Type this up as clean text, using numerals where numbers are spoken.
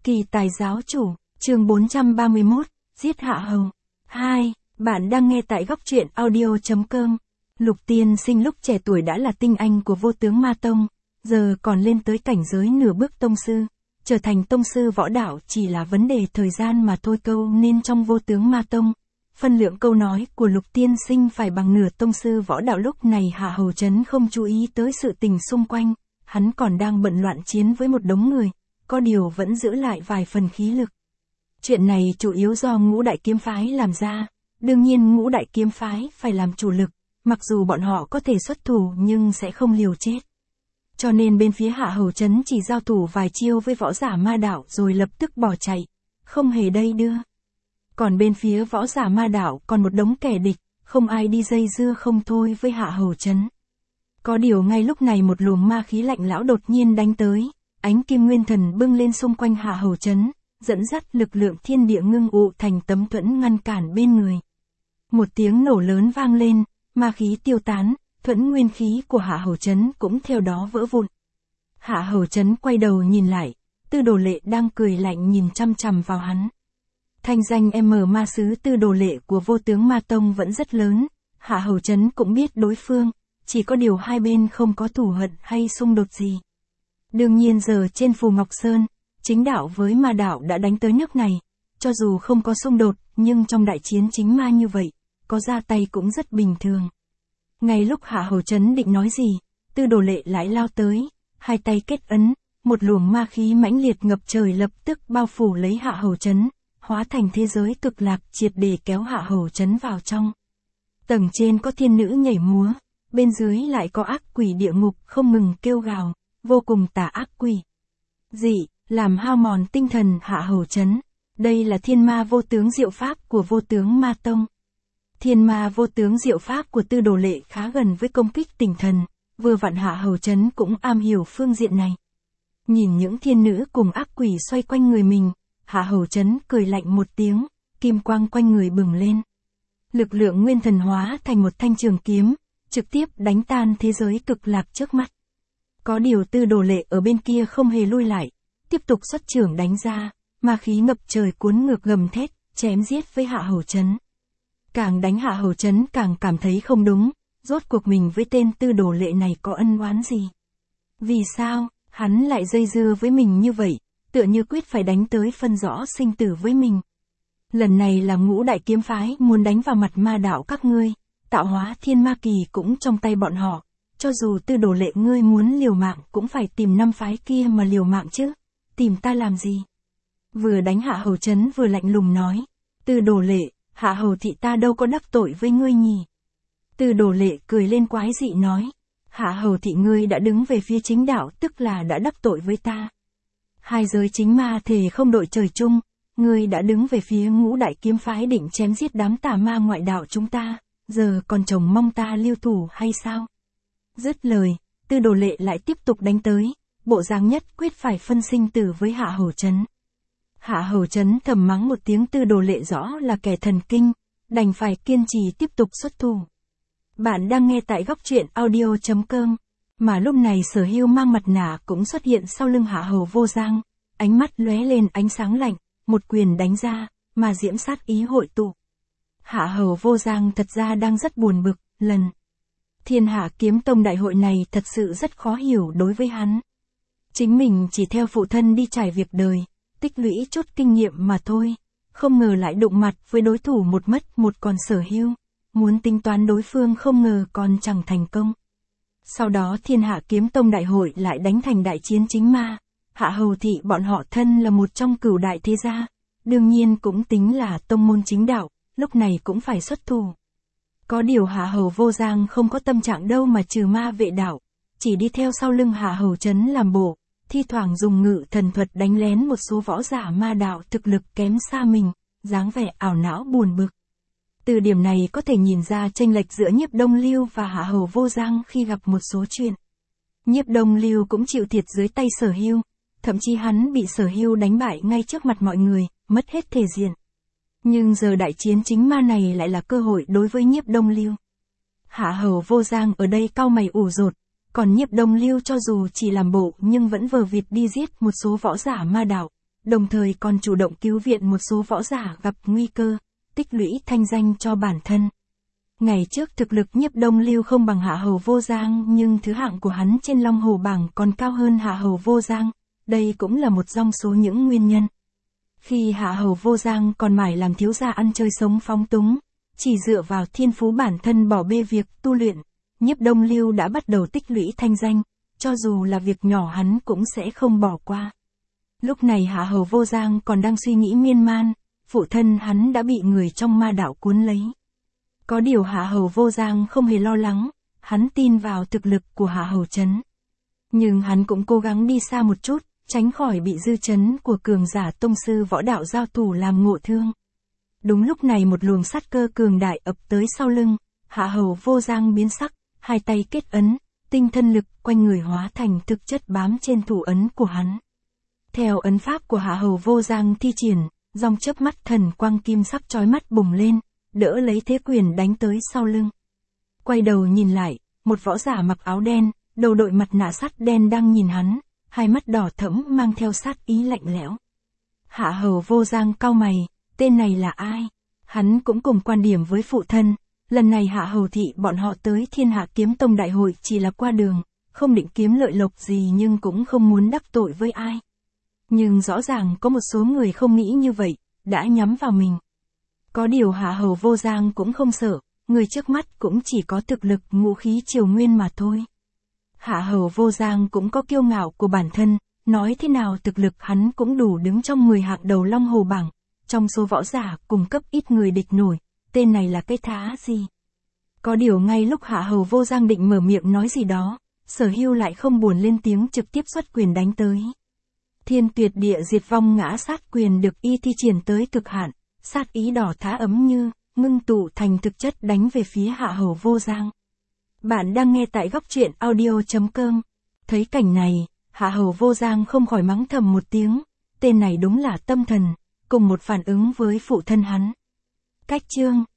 Kỳ tài giáo chủ, chương 431, giết Hạ Hầu. 2. Bạn đang nghe tại góc truyện audio.com. Lục Tiên Sinh lúc trẻ tuổi đã là tinh anh của vô tướng ma tông, giờ còn lên tới cảnh giới nửa bước tông sư. Trở thành tông sư võ đạo chỉ là vấn đề thời gian mà thôi câu nên trong vô tướng ma tông. Phân lượng câu nói của Lục Tiên Sinh phải bằng nửa tông sư võ đạo lúc này Hạ Hầu Trấn không chú ý tới sự tình xung quanh, hắn còn đang bận loạn chiến với một đống người, có điều vẫn giữ lại vài phần khí lực. Chuyện này chủ yếu do Ngũ Đại Kiếm Phái làm ra, đương nhiên Ngũ Đại Kiếm Phái phải làm chủ lực, mặc dù bọn họ có thể xuất thủ nhưng sẽ không liều chết. Cho nên bên phía Hạ Hầu Trấn chỉ giao thủ vài chiêu với võ giả ma đạo rồi lập tức bỏ chạy, không hề đây đưa. Còn bên phía võ giả ma đạo còn một đống kẻ địch, không ai đi dây dưa không thôi với Hạ Hầu Trấn. Có điều ngay lúc này một luồng ma khí lạnh lão đột nhiên đánh tới, ánh kim nguyên thần bưng lên xung quanh Hạ Hầu Trấn, dẫn dắt lực lượng thiên địa ngưng ụ thành tấm thuẫn ngăn cản bên người. Một tiếng nổ lớn vang lên, ma khí tiêu tán, thuẫn nguyên khí của Hạ Hầu Trấn cũng theo đó vỡ vụn. Hạ Hầu Trấn quay đầu nhìn lại, Tư Đồ Lệ đang cười lạnh nhìn chăm chằm vào hắn. Thanh danh ma sứ Tư Đồ Lệ của vô tướng ma tông vẫn rất lớn, Hạ Hầu Trấn cũng biết đối phương, chỉ có điều hai bên không có thù hận hay xung đột gì. Đương nhiên giờ trên Phù Ngọc Sơn, chính đạo với ma đạo đã đánh tới nước này, cho dù không có xung đột, nhưng trong đại chiến chính ma như vậy, có ra tay cũng rất bình thường. Ngay lúc Hạ Hầu Trấn định nói gì, Tư Đồ Lệ lại lao tới, hai tay kết ấn, một luồng ma khí mãnh liệt ngập trời lập tức bao phủ lấy Hạ Hầu Trấn, hóa thành thế giới cực lạc triệt để kéo Hạ Hầu Trấn vào trong. Tầng trên có thiên nữ nhảy múa, bên dưới lại có ác quỷ địa ngục không ngừng kêu gào, vô cùng tà ác quỷ dị, làm hao mòn tinh thần Hạ Hầu Trấn. Đây là thiên ma vô tướng diệu pháp của vô tướng ma tông. Thiên ma vô tướng diệu pháp của Tư Đồ Lệ khá gần với công kích tinh thần, vừa vặn Hạ Hầu Trấn cũng am hiểu phương diện này. Nhìn những thiên nữ cùng ác quỷ xoay quanh người mình, Hạ Hầu Trấn cười lạnh một tiếng, kim quang quanh người bừng lên. Lực lượng nguyên thần hóa thành một thanh trường kiếm, trực tiếp đánh tan thế giới cực lạc trước mắt. Có điều Tư Đồ Lệ ở bên kia không hề lui lại, tiếp tục xuất trưởng đánh ra, ma khí ngập trời cuốn ngược gầm thét, chém giết với Hạ Hầu Trấn. Càng đánh Hạ Hầu Trấn càng cảm thấy không đúng, rốt cuộc mình với tên Tư Đồ Lệ này có ân oán gì? Vì sao, hắn lại dây dưa với mình như vậy, tựa như quyết phải đánh tới phân rõ sinh tử với mình. Lần này là Ngũ Đại Kiếm Phái muốn đánh vào mặt ma đạo các ngươi, tạo hóa thiên ma kỳ cũng trong tay bọn họ, cho dù Tư Đồ Lệ ngươi muốn liều mạng cũng phải tìm năm phái kia mà liều mạng chứ, tìm ta làm gì? Vừa đánh Hạ Hầu Trấn vừa lạnh lùng nói, Tư Đồ Lệ, Hạ Hầu thị ta đâu có đắc tội với ngươi nhỉ? Tư Đồ Lệ cười lên quái dị nói, Hạ Hầu thị ngươi đã đứng về phía chính đạo tức là đã đắc tội với ta. Hai giới chính ma thề không đội trời chung, ngươi đã đứng về phía Ngũ Đại Kiếm Phái định chém giết đám tà ma ngoại đạo chúng ta, giờ còn trông mong ta lưu thủ hay sao? Dứt lời, Tư Đồ Lệ lại tiếp tục đánh tới, bộ dáng nhất quyết phải phân sinh tử với Hạ Hầu Trấn. Hạ Hầu Trấn thầm mắng một tiếng Tư Đồ Lệ rõ là kẻ thần kinh, đành phải kiên trì tiếp tục xuất thủ. Bạn đang nghe tại góc truyện audio.com, mà lúc này Sở Hưu mang mặt nạ cũng xuất hiện sau lưng Hạ Hầu Vô Giang, ánh mắt lóe lên ánh sáng lạnh, một quyền đánh ra, mà diễm sát ý hội tụ. Hạ Hầu Vô Giang thật ra đang rất buồn bực, lần Thiên Hạ Kiếm Tông đại hội này thật sự rất khó hiểu đối với hắn. Chính mình chỉ theo phụ thân đi trải việc đời, tích lũy chút kinh nghiệm mà thôi, không ngờ lại đụng mặt với đối thủ một mất một còn Sở Hưu, muốn tính toán đối phương không ngờ còn chẳng thành công. Sau đó Thiên Hạ Kiếm Tông đại hội lại đánh thành đại chiến chính ma, Hạ Hầu thị bọn họ thân là một trong cửu đại thế gia, đương nhiên cũng tính là tông môn chính đạo, lúc này cũng phải xuất thủ. Có điều Hạ Hầu Vô Giang không có tâm trạng đâu mà trừ ma vệ đạo, chỉ đi theo sau lưng Hạ Hầu Trấn làm bộ, thi thoảng dùng ngự thần thuật đánh lén một số võ giả ma đạo thực lực kém xa mình, dáng vẻ ảo não buồn bực. Từ điểm này có thể nhìn ra chênh lệch giữa Nhiếp Đông Lưu và Hạ Hầu Vô Giang khi gặp một số chuyện. Nhiếp Đông Lưu cũng chịu thiệt dưới tay Sở Hưu, thậm chí hắn bị Sở Hưu đánh bại ngay trước mặt mọi người, mất hết thể diện. Nhưng giờ đại chiến chính ma này lại là cơ hội đối với Nhiếp Đông Lưu. Hạ Hầu Vô Giang ở đây cau mày ủ rột, còn Nhiếp Đông Lưu cho dù chỉ làm bộ nhưng vẫn vờ vịt đi giết một số võ giả ma đạo, đồng thời còn chủ động cứu viện một số võ giả gặp nguy cơ, tích lũy thanh danh cho bản thân. Ngày trước thực lực Nhiếp Đông Lưu không bằng Hạ Hầu Vô Giang, nhưng thứ hạng của hắn trên Long Hồ bảng còn cao hơn Hạ Hầu Vô Giang, đây cũng là một trong số những nguyên nhân. Khi Hạ Hầu Vô Giang còn mải làm thiếu gia ăn chơi sống phóng túng, chỉ dựa vào thiên phú bản thân bỏ bê việc tu luyện, Nhiếp Đông Lưu đã bắt đầu tích lũy thanh danh, cho dù là việc nhỏ hắn cũng sẽ không bỏ qua. Lúc này Hạ Hầu Vô Giang còn đang suy nghĩ miên man, phụ thân hắn đã bị người trong ma đạo cuốn lấy. Có điều Hạ Hầu Vô Giang không hề lo lắng, hắn tin vào thực lực của Hạ Hầu Trấn. Nhưng hắn cũng cố gắng đi xa một chút, tránh khỏi bị dư chấn của cường giả tông sư võ đạo giao thủ làm ngộ thương. Đúng lúc này một luồng sát cơ cường đại ập tới sau lưng, Hạ Hầu Vô Giang biến sắc, hai tay kết ấn, tinh thân lực quanh người hóa thành thực chất bám trên thủ ấn của hắn. Theo ấn pháp của Hạ Hầu Vô Giang thi triển, dòng chớp mắt thần quang kim sắc chói mắt bùng lên, đỡ lấy thế quyền đánh tới sau lưng. Quay đầu nhìn lại, một võ giả mặc áo đen, đầu đội mặt nạ sắt đen đang nhìn hắn, hai mắt đỏ thẫm mang theo sát ý lạnh lẽo. Hạ Hầu Vô Giang cau mày, tên này là ai? Hắn cũng cùng quan điểm với phụ thân, lần này Hạ Hầu thị bọn họ tới Thiên Hạ Kiếm Tông đại hội chỉ là qua đường, không định kiếm lợi lộc gì nhưng cũng không muốn đắc tội với ai. Nhưng rõ ràng có một số người không nghĩ như vậy, đã nhắm vào mình. Có điều Hạ Hầu Vô Giang cũng không sợ, người trước mắt cũng chỉ có thực lực ngũ khí triều nguyên mà thôi. Hạ Hầu Vô Giang cũng có kiêu ngạo của bản thân, nói thế nào thực lực hắn cũng đủ đứng trong 10 hạng đầu Long Hồ bảng, trong số võ giả cùng cấp ít người địch nổi, tên này là cái thá gì. Có điều ngay lúc Hạ Hầu Vô Giang định mở miệng nói gì đó, Sở Hưu lại không buồn lên tiếng trực tiếp xuất quyền đánh tới. Thiên Tuyệt Địa Diệt Vong ngã sát quyền được y thi triển tới cực hạn, sát ý đỏ thá ấm như, ngưng tụ thành thực chất đánh về phía Hạ Hầu Vô Giang. Bạn đang nghe tại góc truyện audio.com. Thấy cảnh này, Hạ Hầu Vô Giang không khỏi mắng thầm một tiếng, tên này đúng là tâm thần, cùng một phản ứng với phụ thân hắn. Cách chương